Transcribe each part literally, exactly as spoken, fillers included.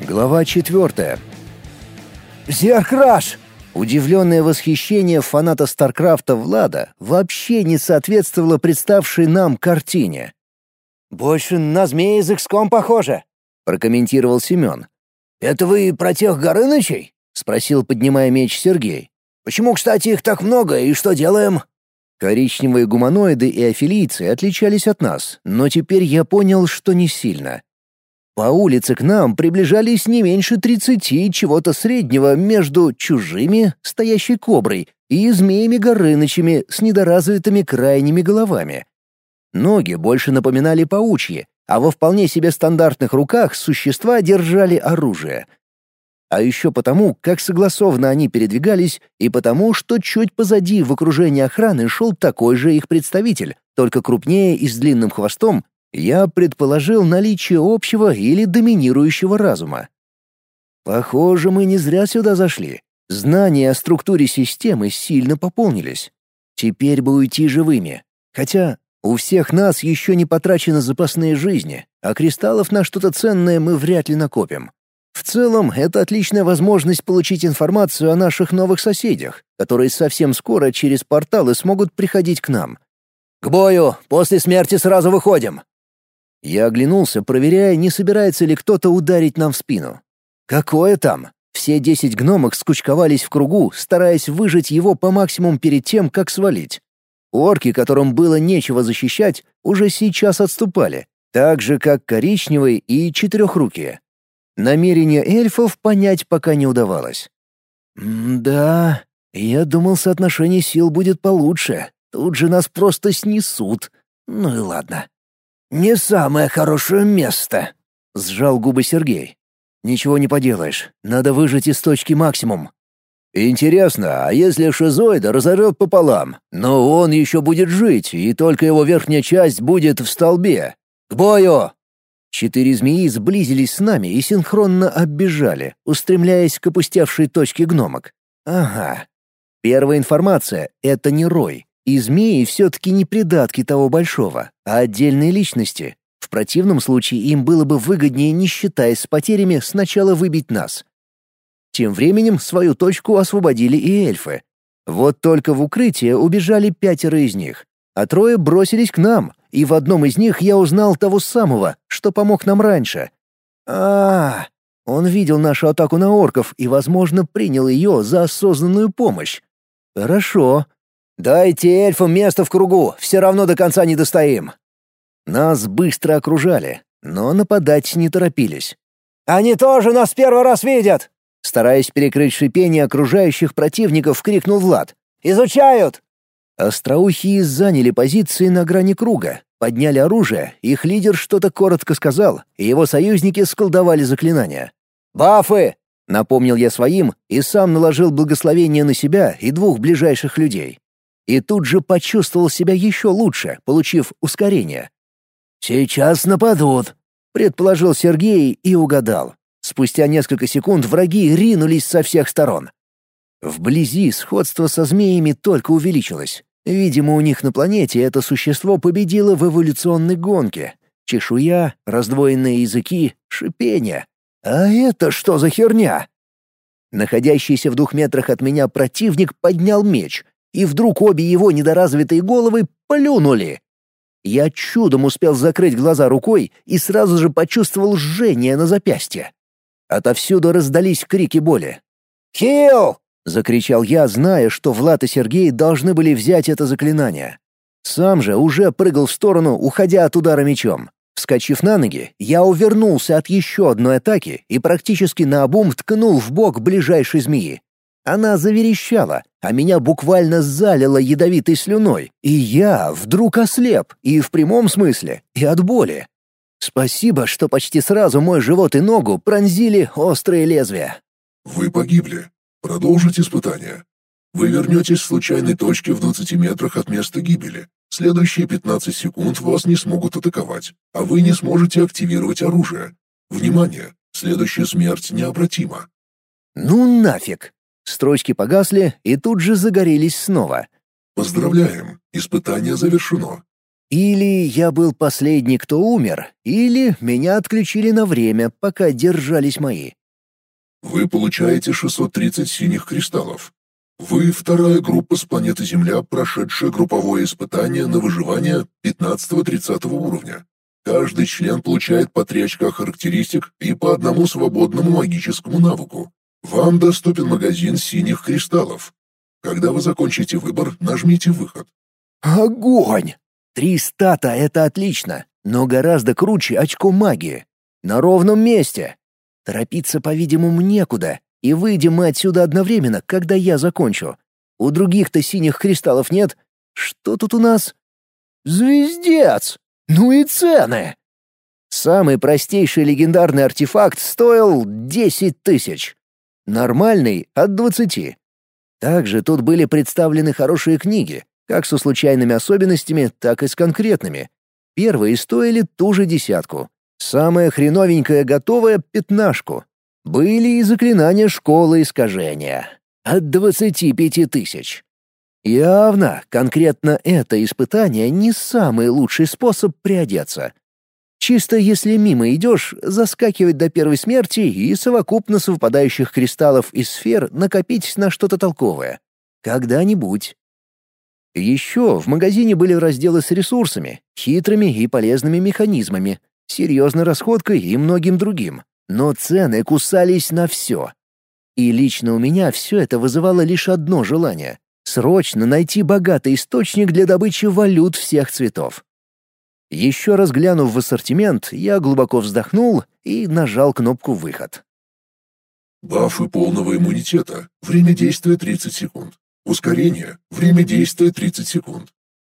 Глава четвертая. «Зеркраш!» Удивленное восхищение фаната Старкрафта Влада вообще не соответствовало представшей нам картине. «Больше на змея из икс ком похоже», — прокомментировал Семен. «Это вы про тех Горынычей?» — спросил, поднимая меч, Сергей. «Почему, кстати, их так много, и что делаем?» Коричневые гуманоиды и афилийцы отличались от нас, но теперь я понял, что не сильно. По улице к нам приближались не меньше тридцати чего-то среднего между чужими, стоящей коброй, и змеями-горынычами с недоразвитыми крайними головами. Ноги больше напоминали паучьи, а во вполне себе стандартных руках существа держали оружие. А еще потому, как согласованно они передвигались, и потому, что чуть позади в окружении охраны шел такой же их представитель, только крупнее и с длинным хвостом, я предположил наличие общего или доминирующего разума. Похоже, мы не зря сюда зашли. Знания о структуре системы сильно пополнились. Теперь бы уйти живыми. Хотя у всех нас еще не потрачены запасные жизни, а кристаллов на что-то ценное мы вряд ли накопим. В целом, это отличная возможность получить информацию о наших новых соседях, которые совсем скоро через порталы смогут приходить к нам. «К бою! После смерти сразу выходим!» Я оглянулся, проверяя, не собирается ли кто-то ударить нам в спину. Какое там? Все десять гномок скучковались в кругу, стараясь выжать его по максимуму перед тем, как свалить. Орки, которым было нечего защищать, уже сейчас отступали, так же, как коричневые и четырехрукие. Намерения эльфов понять пока не удавалось. «Да, я думал, соотношение сил будет получше. Тут же нас просто снесут. Ну и ладно». «Не самое хорошее место», — сжал губы Сергей. «Ничего не поделаешь. Надо выжать из точки максимум». «Интересно, а если шизоида разорвет пополам, но он еще будет жить, и только его верхняя часть будет в столбе? К бою!» Четыре змеи сблизились с нами и синхронно оббежали, устремляясь к опустевшей точке гномок. «Ага. Первая информация — это не рой. И змеи все-таки не придатки того большого, а отдельные личности. В противном случае им было бы выгоднее, не считаясь с потерями, сначала выбить нас. Тем временем свою точку освободили и эльфы. Вот только в укрытие убежали пятеро из них, а трое бросились к нам, и в одном из них я узнал того самого, что помог нам раньше. А, -а, -а он видел нашу атаку на орков и, возможно, принял ее за осознанную помощь. Хорошо. «Дайте эльфам место в кругу, все равно до конца не достоим». Нас быстро окружали, но нападать не торопились. «Они тоже нас первый раз видят!» Стараясь перекрыть шипение окружающих противников, крикнул Влад. «Изучают!» Остроухие заняли позиции на грани круга, подняли оружие, их лидер что-то коротко сказал, и его союзники сколдовали заклинания. «Бафы!» — напомнил я своим и сам наложил благословение на себя и двух ближайших людей. И тут же почувствовал себя еще лучше, получив ускорение. «Сейчас нападут», — предположил Сергей и угадал. Спустя несколько секунд враги ринулись со всех сторон. Вблизи сходство со змеями только увеличилось. Видимо, у них на планете это существо победило в эволюционной гонке. Чешуя, раздвоенные языки, шипение. А это что за херня? Находящийся в двух метрах от меня противник поднял меч — и вдруг обе его недоразвитые головы плюнули. Я чудом успел закрыть глаза рукой и сразу же почувствовал жжение на запястье. Отовсюду раздались крики боли. «Хил!» — закричал я, зная, что Влад и Сергей должны были взять это заклинание. Сам же уже прыгал в сторону, уходя от удара мечом. Вскочив на ноги, я увернулся от еще одной атаки и практически наобум ткнул в бок ближайшей змеи. Она заверещала, а меня буквально залило ядовитой слюной, и я вдруг ослеп, и в прямом смысле, и от боли. Спасибо, что почти сразу мой живот и ногу пронзили острые лезвия. Вы погибли. Продолжить испытание. Вы вернетесь в случайной точке в двадцати метрах от места гибели. Следующие пятнадцать секунд вас не смогут атаковать, а вы не сможете активировать оружие. Внимание! Следующая смерть необратима. Ну нафиг! Строчки погасли и тут же загорелись снова. Поздравляем! Испытание завершено. Или я был последний, кто умер, или меня отключили на время, пока держались мои. Вы получаете шестьсот тридцать синих кристаллов. Вы вторая группа с планеты Земля, прошедшая групповое испытание на выживание пятнадцатого-тридцатого уровня. Каждый член получает по три очка характеристик и по одному свободному магическому навыку. Вам доступен магазин синих кристаллов. Когда вы закончите выбор, нажмите «Выход». Огонь! Три стата — это отлично, но гораздо круче очко магии. На ровном месте. Торопиться, по-видимому, некуда, и выйдем мы отсюда одновременно, когда я закончу. У других-то синих кристаллов нет. Что тут у нас? Звездец! Ну и цены! Самый простейший легендарный артефакт стоил десять тысяч. Нормальный — от двадцати. Также тут были представлены хорошие книги, как со случайными особенностями, так и с конкретными. Первые стоили ту же десятку. Самое хреновенькое готовое — пятнашку. Были и заклинания школы искажения. От двадцати пяти тысяч. Явно, конкретно это испытание не самый лучший способ приодеться. Чисто если мимо идешь, заскакивать до первой смерти и совокупно совпадающих кристаллов и сфер накопить на что-то толковое. Когда-нибудь. Еще в магазине были разделы с ресурсами, хитрыми и полезными механизмами, серьезной расходкой и многим другим. Но цены кусались на все. И лично у меня все это вызывало лишь одно желание — срочно найти богатый источник для добычи валют всех цветов. Еще раз глянув в ассортимент, я глубоко вздохнул и нажал кнопку «Выход». Бафы полного иммунитета. Время действия тридцать секунд. Ускорение. Время действия тридцать секунд.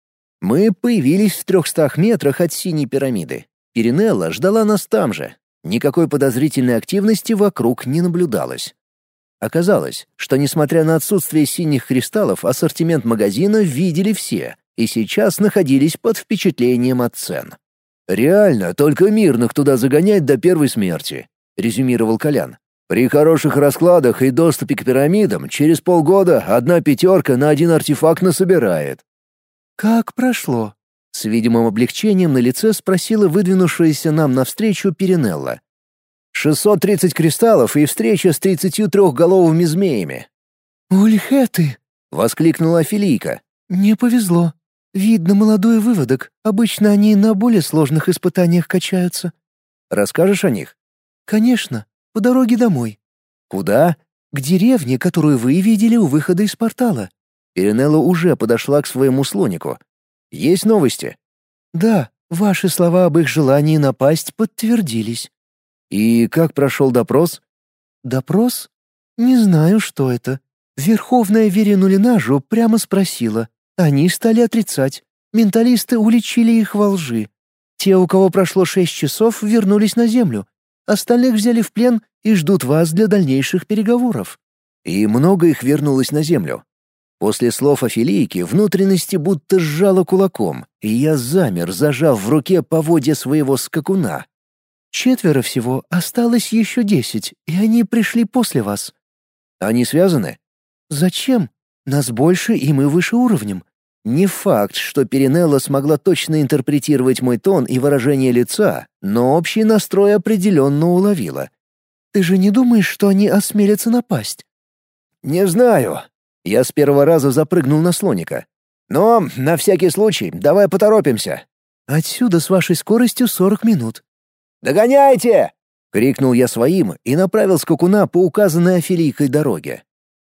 Мы появились в трехстах метрах от синей пирамиды. Перинелла ждала нас там же. Никакой подозрительной активности вокруг не наблюдалось. Оказалось, что несмотря на отсутствие синих кристаллов, ассортимент магазина видели все и сейчас находились под впечатлением от цен. «Реально, только мирных туда загонять до первой смерти», — резюмировал Колян. «При хороших раскладах и доступе к пирамидам через полгода одна пятерка на один артефакт насобирает». «Как прошло?» — с видимым облегчением на лице спросила выдвинувшаяся нам навстречу Перинелла. «шестьсот тридцать кристаллов и встреча с тридцатью трехголовыми змеями». «Ульхеты!» — воскликнула Афилийка. «Не повезло. Видно, молодой выводок. Обычно они на более сложных испытаниях качаются». «Расскажешь о них?» «Конечно. По дороге домой». «Куда?» «К деревне, которую вы видели у выхода из портала». Перинелла уже подошла к своему слонику. «Есть новости?» «Да, ваши слова об их желании напасть подтвердились». «И как прошел допрос?» «Допрос? Не знаю, что это. Верховная Верину Линажу прямо спросила. Они стали отрицать. Менталисты уличили их во лжи. Те, у кого прошло шесть часов, вернулись на Землю. Остальных взяли в плен и ждут вас для дальнейших переговоров». «И много их вернулось на Землю?» После слов Афилийки внутренности будто сжало кулаком, и я замер, зажав в руке поводья своего скакуна. «Четверо всего, осталось еще десять, и они пришли после вас». «Они связаны?» «Зачем? Нас больше, и мы выше уровнем». Не факт, что Перинелла смогла точно интерпретировать мой тон и выражение лица, но общий настрой определенно уловила. «Ты же не думаешь, что они осмелятся напасть?» «Не знаю». Я с первого раза запрыгнул на слоника. «Но, на всякий случай, давай поторопимся». «Отсюда с вашей скоростью сорок минут». «Догоняйте!» — крикнул я своим и направил скакуна по указанной Афилийкой дороге.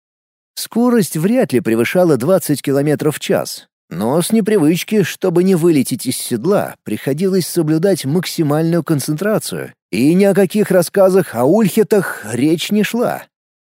Скорость вряд ли превышала двадцать километров в час, но с непривычки, чтобы не вылететь из седла, приходилось соблюдать максимальную концентрацию, и ни о каких рассказах о ульхетах речь не шла.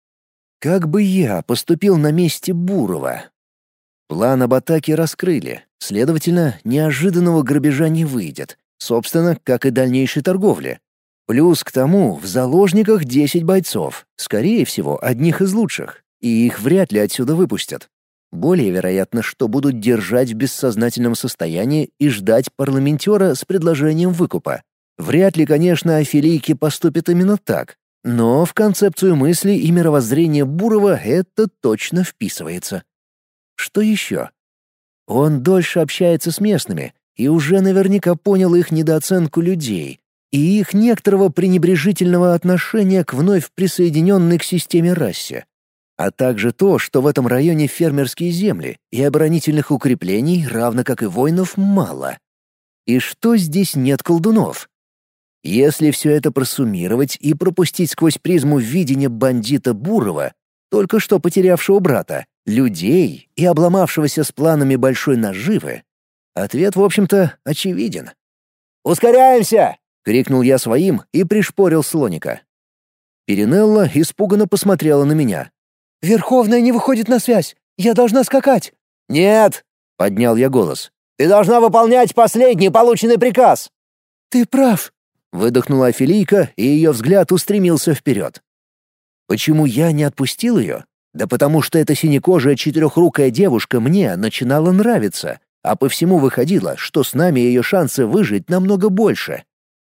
Как бы я поступил на месте Бурова? План об атаке раскрыли, следовательно, неожиданного грабежа не выйдет, собственно, как и дальнейшей торговли. Плюс к тому в заложниках десять бойцов, скорее всего, одних из лучших, и их вряд ли отсюда выпустят. Более вероятно, что будут держать в бессознательном состоянии и ждать парламентера с предложением выкупа. Вряд ли, конечно, Афилийки поступят именно так, но в концепцию мысли и мировоззрения Бурова это точно вписывается. Что еще? Он дольше общается с местными, и уже наверняка понял их недооценку людей и их некоторого пренебрежительного отношения к вновь присоединенной к системе расе, а также то, что в этом районе фермерские земли и оборонительных укреплений, равно как и воинов, мало. И что здесь нет колдунов? Если все это просуммировать и пропустить сквозь призму видения бандита Бурова, только что потерявшего брата, людей и обломавшегося с планами большой наживы, ответ, в общем-то, очевиден. «Ускоряемся!» — крикнул я своим и пришпорил слоника. Перинелла испуганно посмотрела на меня. «Верховная не выходит на связь! Я должна скакать!» «Нет!» — поднял я голос. «Ты должна выполнять последний полученный приказ!» «Ты прав!» — выдохнула Афилийка, и ее взгляд устремился вперед. Почему я не отпустил ее? Да потому что эта синекожая четырехрукая девушка мне начинала нравиться, а по всему выходило, что с нами ее шансы выжить намного больше.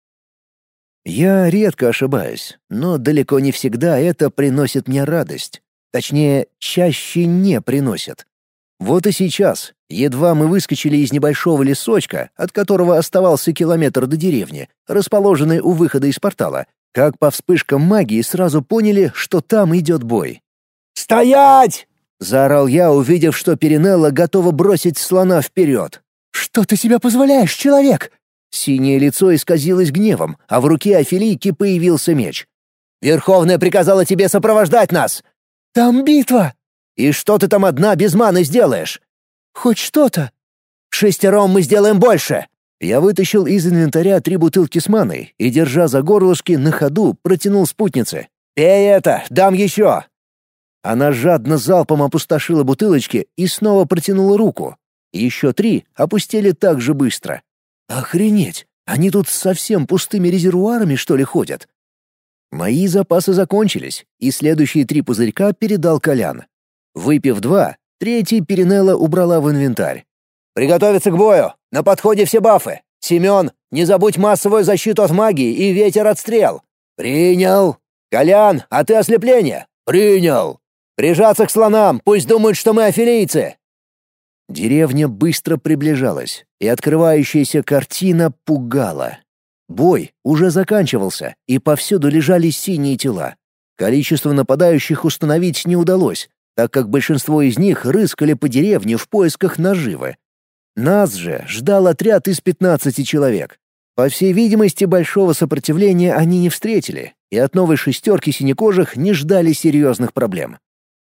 Я редко ошибаюсь, но далеко не всегда это приносит мне радость. Точнее, чаще не приносит. Вот и сейчас, едва мы выскочили из небольшого лесочка, от которого оставался километр до деревни, расположенной у выхода из портала, как по вспышкам магии сразу поняли, что там идет бой. «Стоять!» — заорал я, увидев, что Перинелла готова бросить слона вперед. «Что ты себе позволяешь, человек?» Синее лицо исказилось гневом, а в руке Афилийки появился меч. «Верховная приказала тебе сопровождать нас!» «Там битва!» «И что ты там одна без маны сделаешь?» «Хоть что-то!» «Шестером мы сделаем больше!» Я вытащил из инвентаря три бутылки с маной и, держа за горлышки, на ходу протянул спутнице. «Пей это, дам еще!» Она жадно залпом опустошила бутылочки и снова протянула руку. Еще три опустили так же быстро. «Охренеть! Они тут с совсем пустыми резервуарами, что ли, ходят?» Мои запасы закончились, и следующие три пузырька передал Колян. Выпив два, третий Перинелла убрала в инвентарь. «Приготовиться к бою! На подходе все бафы! Семен, не забудь массовую защиту от магии и ветер от стрел!» «Принял!» «Колян, а ты ослепление?» «Принял!» «Прижаться к слонам, пусть думают, что мы афилийцы!» Деревня быстро приближалась, и открывающаяся картина пугала. Бой уже заканчивался, и повсюду лежали синие тела. Количество нападающих установить не удалось, так как большинство из них рыскали по деревне в поисках наживы. Нас же ждал отряд из пятнадцати человек. По всей видимости, большого сопротивления они не встретили, и от новой шестерки синекожих не ждали серьезных проблем.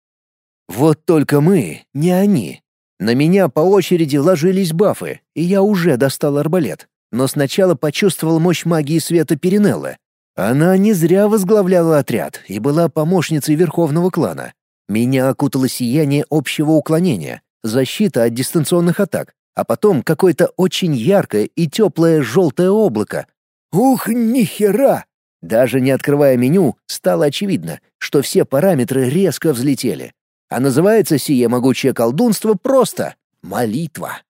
Вот только мы, не они. На меня по очереди ложились бафы, и я уже достал арбалет, но сначала почувствовал мощь магии света Перинеллы. Она не зря возглавляла отряд и была помощницей верховного клана. Меня окутало сияние общего уклонения, защита от дистанционных атак, а потом какое-то очень яркое и теплое желтое облако. Ух, нихера! Даже не открывая меню, стало очевидно, что все параметры резко взлетели. А называется сие могучее колдунство просто молитва.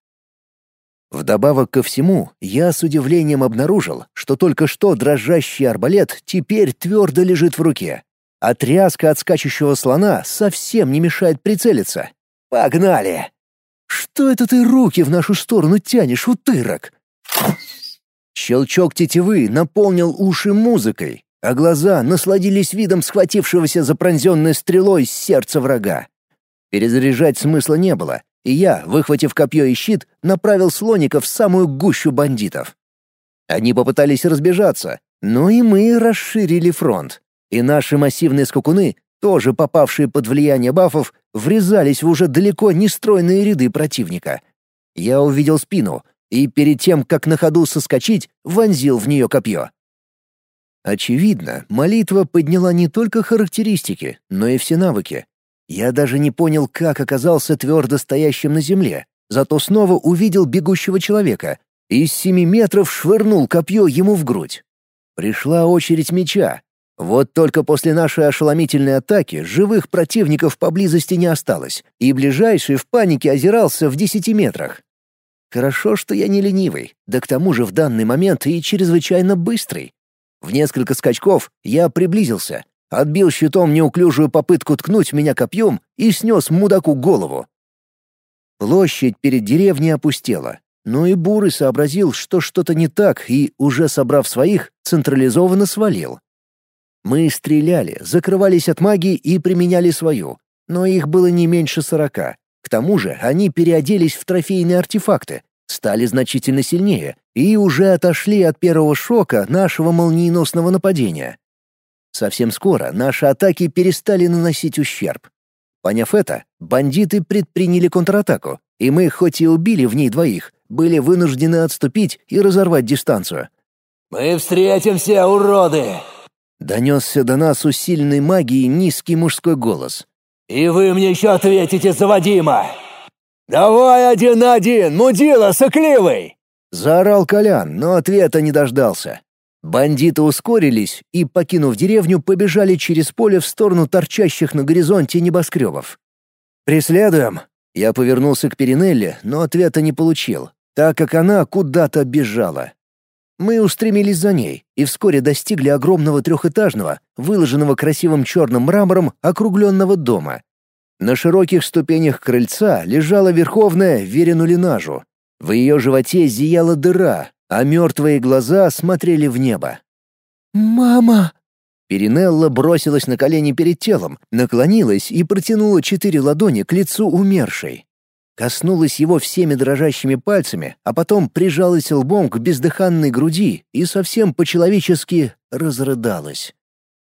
Вдобавок ко всему, я с удивлением обнаружил, что только что дрожащий арбалет теперь твердо лежит в руке, а тряска от скачущего слона совсем не мешает прицелиться. Погнали! Что это ты руки в нашу сторону тянешь, утырок? Щелчок тетивы наполнил уши музыкой, а глаза насладились видом схватившегося за пронзенной стрелой сердца врага. Перезаряжать смысла не было, и я, выхватив копье и щит, направил слоника в самую гущу бандитов. Они попытались разбежаться, но и мы расширили фронт, и наши массивные скакуны, тоже попавшие под влияние бафов, врезались в уже далеко не стройные ряды противника. Я увидел спину, и перед тем, как на ходу соскочить, вонзил в нее копье. Очевидно, молитва подняла не только характеристики, но и все навыки. Я даже не понял, как оказался твердо стоящим на земле, зато снова увидел бегущего человека и с семи метров швырнул копье ему в грудь. Пришла очередь меча. Вот только после нашей ошеломительной атаки живых противников поблизости не осталось, и ближайший в панике озирался в десяти метрах. Хорошо, что я не ленивый, да к тому же в данный момент и чрезвычайно быстрый. В несколько скачков я приблизился, отбил щитом неуклюжую попытку ткнуть меня копьем и снес мудаку голову. Площадь перед деревней опустела, Но и Бурый сообразил, что что-то не так, и, уже собрав своих, централизованно свалил. Мы стреляли, закрывались от магии и применяли свою, но их было не меньше сорока. К тому же они переоделись в трофейные артефакты, стали значительно сильнее и уже отошли от первого шока нашего молниеносного нападения. Совсем скоро наши атаки перестали наносить ущерб. Поняв это, бандиты предприняли контратаку, и мы, хоть и убили в ней двоих, были вынуждены отступить и разорвать дистанцию. «Мы встретимся, уроды!» — донесся до нас усиленной магией низкий мужской голос. «И вы мне еще ответите за Вадима!» «Давай один на один, мудила сокливый!» — заорал Колян, но ответа не дождался. Бандиты ускорились и, покинув деревню, побежали через поле в сторону торчащих на горизонте небоскребов. «Преследуем!» Я повернулся к Перинелле, но ответа не получил, так как она куда-то бежала. Мы устремились за ней и вскоре достигли огромного трехэтажного, выложенного красивым черным мрамором округленного дома. На широких ступенях крыльца лежала верховная Веринулинажу. В ее животе зияла дыра, а мертвые глаза смотрели в небо. «Мама!» Перинелла бросилась на колени перед телом, наклонилась и протянула четыре ладони к лицу умершей. Коснулась его всеми дрожащими пальцами, а потом прижалась лбом к бездыханной груди и совсем по-человечески разрыдалась.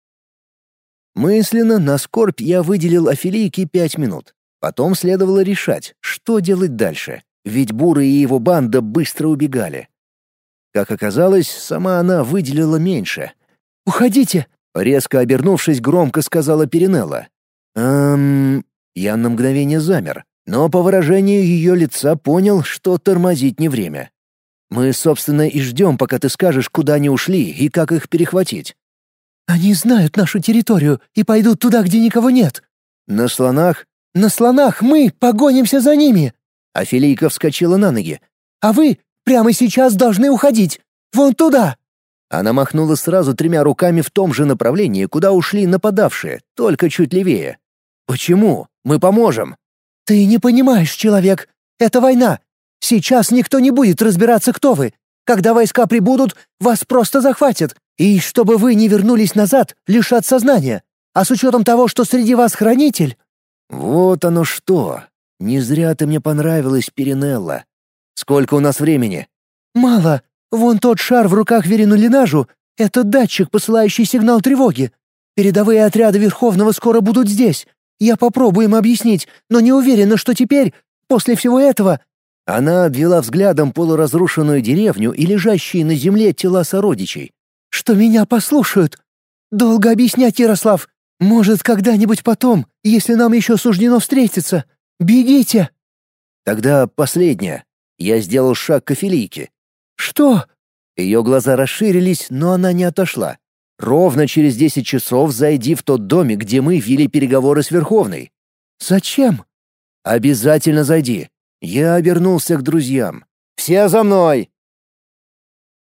Мысленно на скорбь я выделил Офелийке пять минут. Потом следовало решать, что делать дальше, ведь Бурый и его банда быстро убегали. Как оказалось, сама она выделила меньше. «Уходите!» — резко обернувшись, громко сказала Перинелла. «Эм...» Я на мгновение замер, но по выражению ее лица понял, что тормозить не время. «Мы, собственно, и ждем, пока ты скажешь, куда они ушли и как их перехватить». «Они знают нашу территорию и пойдут туда, где никого нет». «На слонах?» «На слонах мы погонимся за ними!» Офелийка вскочила на ноги. «А вы прямо сейчас должны уходить! Вон туда!» Она махнула сразу тремя руками в том же направлении, куда ушли нападавшие, только чуть левее. «Почему? Мы поможем!» «Ты не понимаешь, человек! Это война! Сейчас никто не будет разбираться, кто вы! Когда войска прибудут, вас просто захватят! И чтобы вы не вернулись назад, лишат сознания! А с учетом того, что среди вас хранитель...» «Вот оно что! Не зря ты мне понравилась, Перинелла. Сколько у нас времени?» «Мало. Вон тот шар в руках Веринулинажу — это датчик, посылающий сигнал тревоги. Передовые отряды Верховного скоро будут здесь. Я попробую им объяснить, но не уверена, что теперь, после всего этого...» Она обвела взглядом полуразрушенную деревню и лежащие на земле тела сородичей. «Что меня послушают. Долго объяснять, Ярослав. Может, когда-нибудь потом, если нам еще суждено встретиться. Бегите!» Тогда последнее. Я сделал шаг к Офелийке. «Что?» Ее глаза расширились, но она не отошла. «Ровно через десять часов зайди в тот домик, где мы вели переговоры с Верховной». «Зачем?» «Обязательно зайди». Я обернулся к друзьям. «Все за мной!»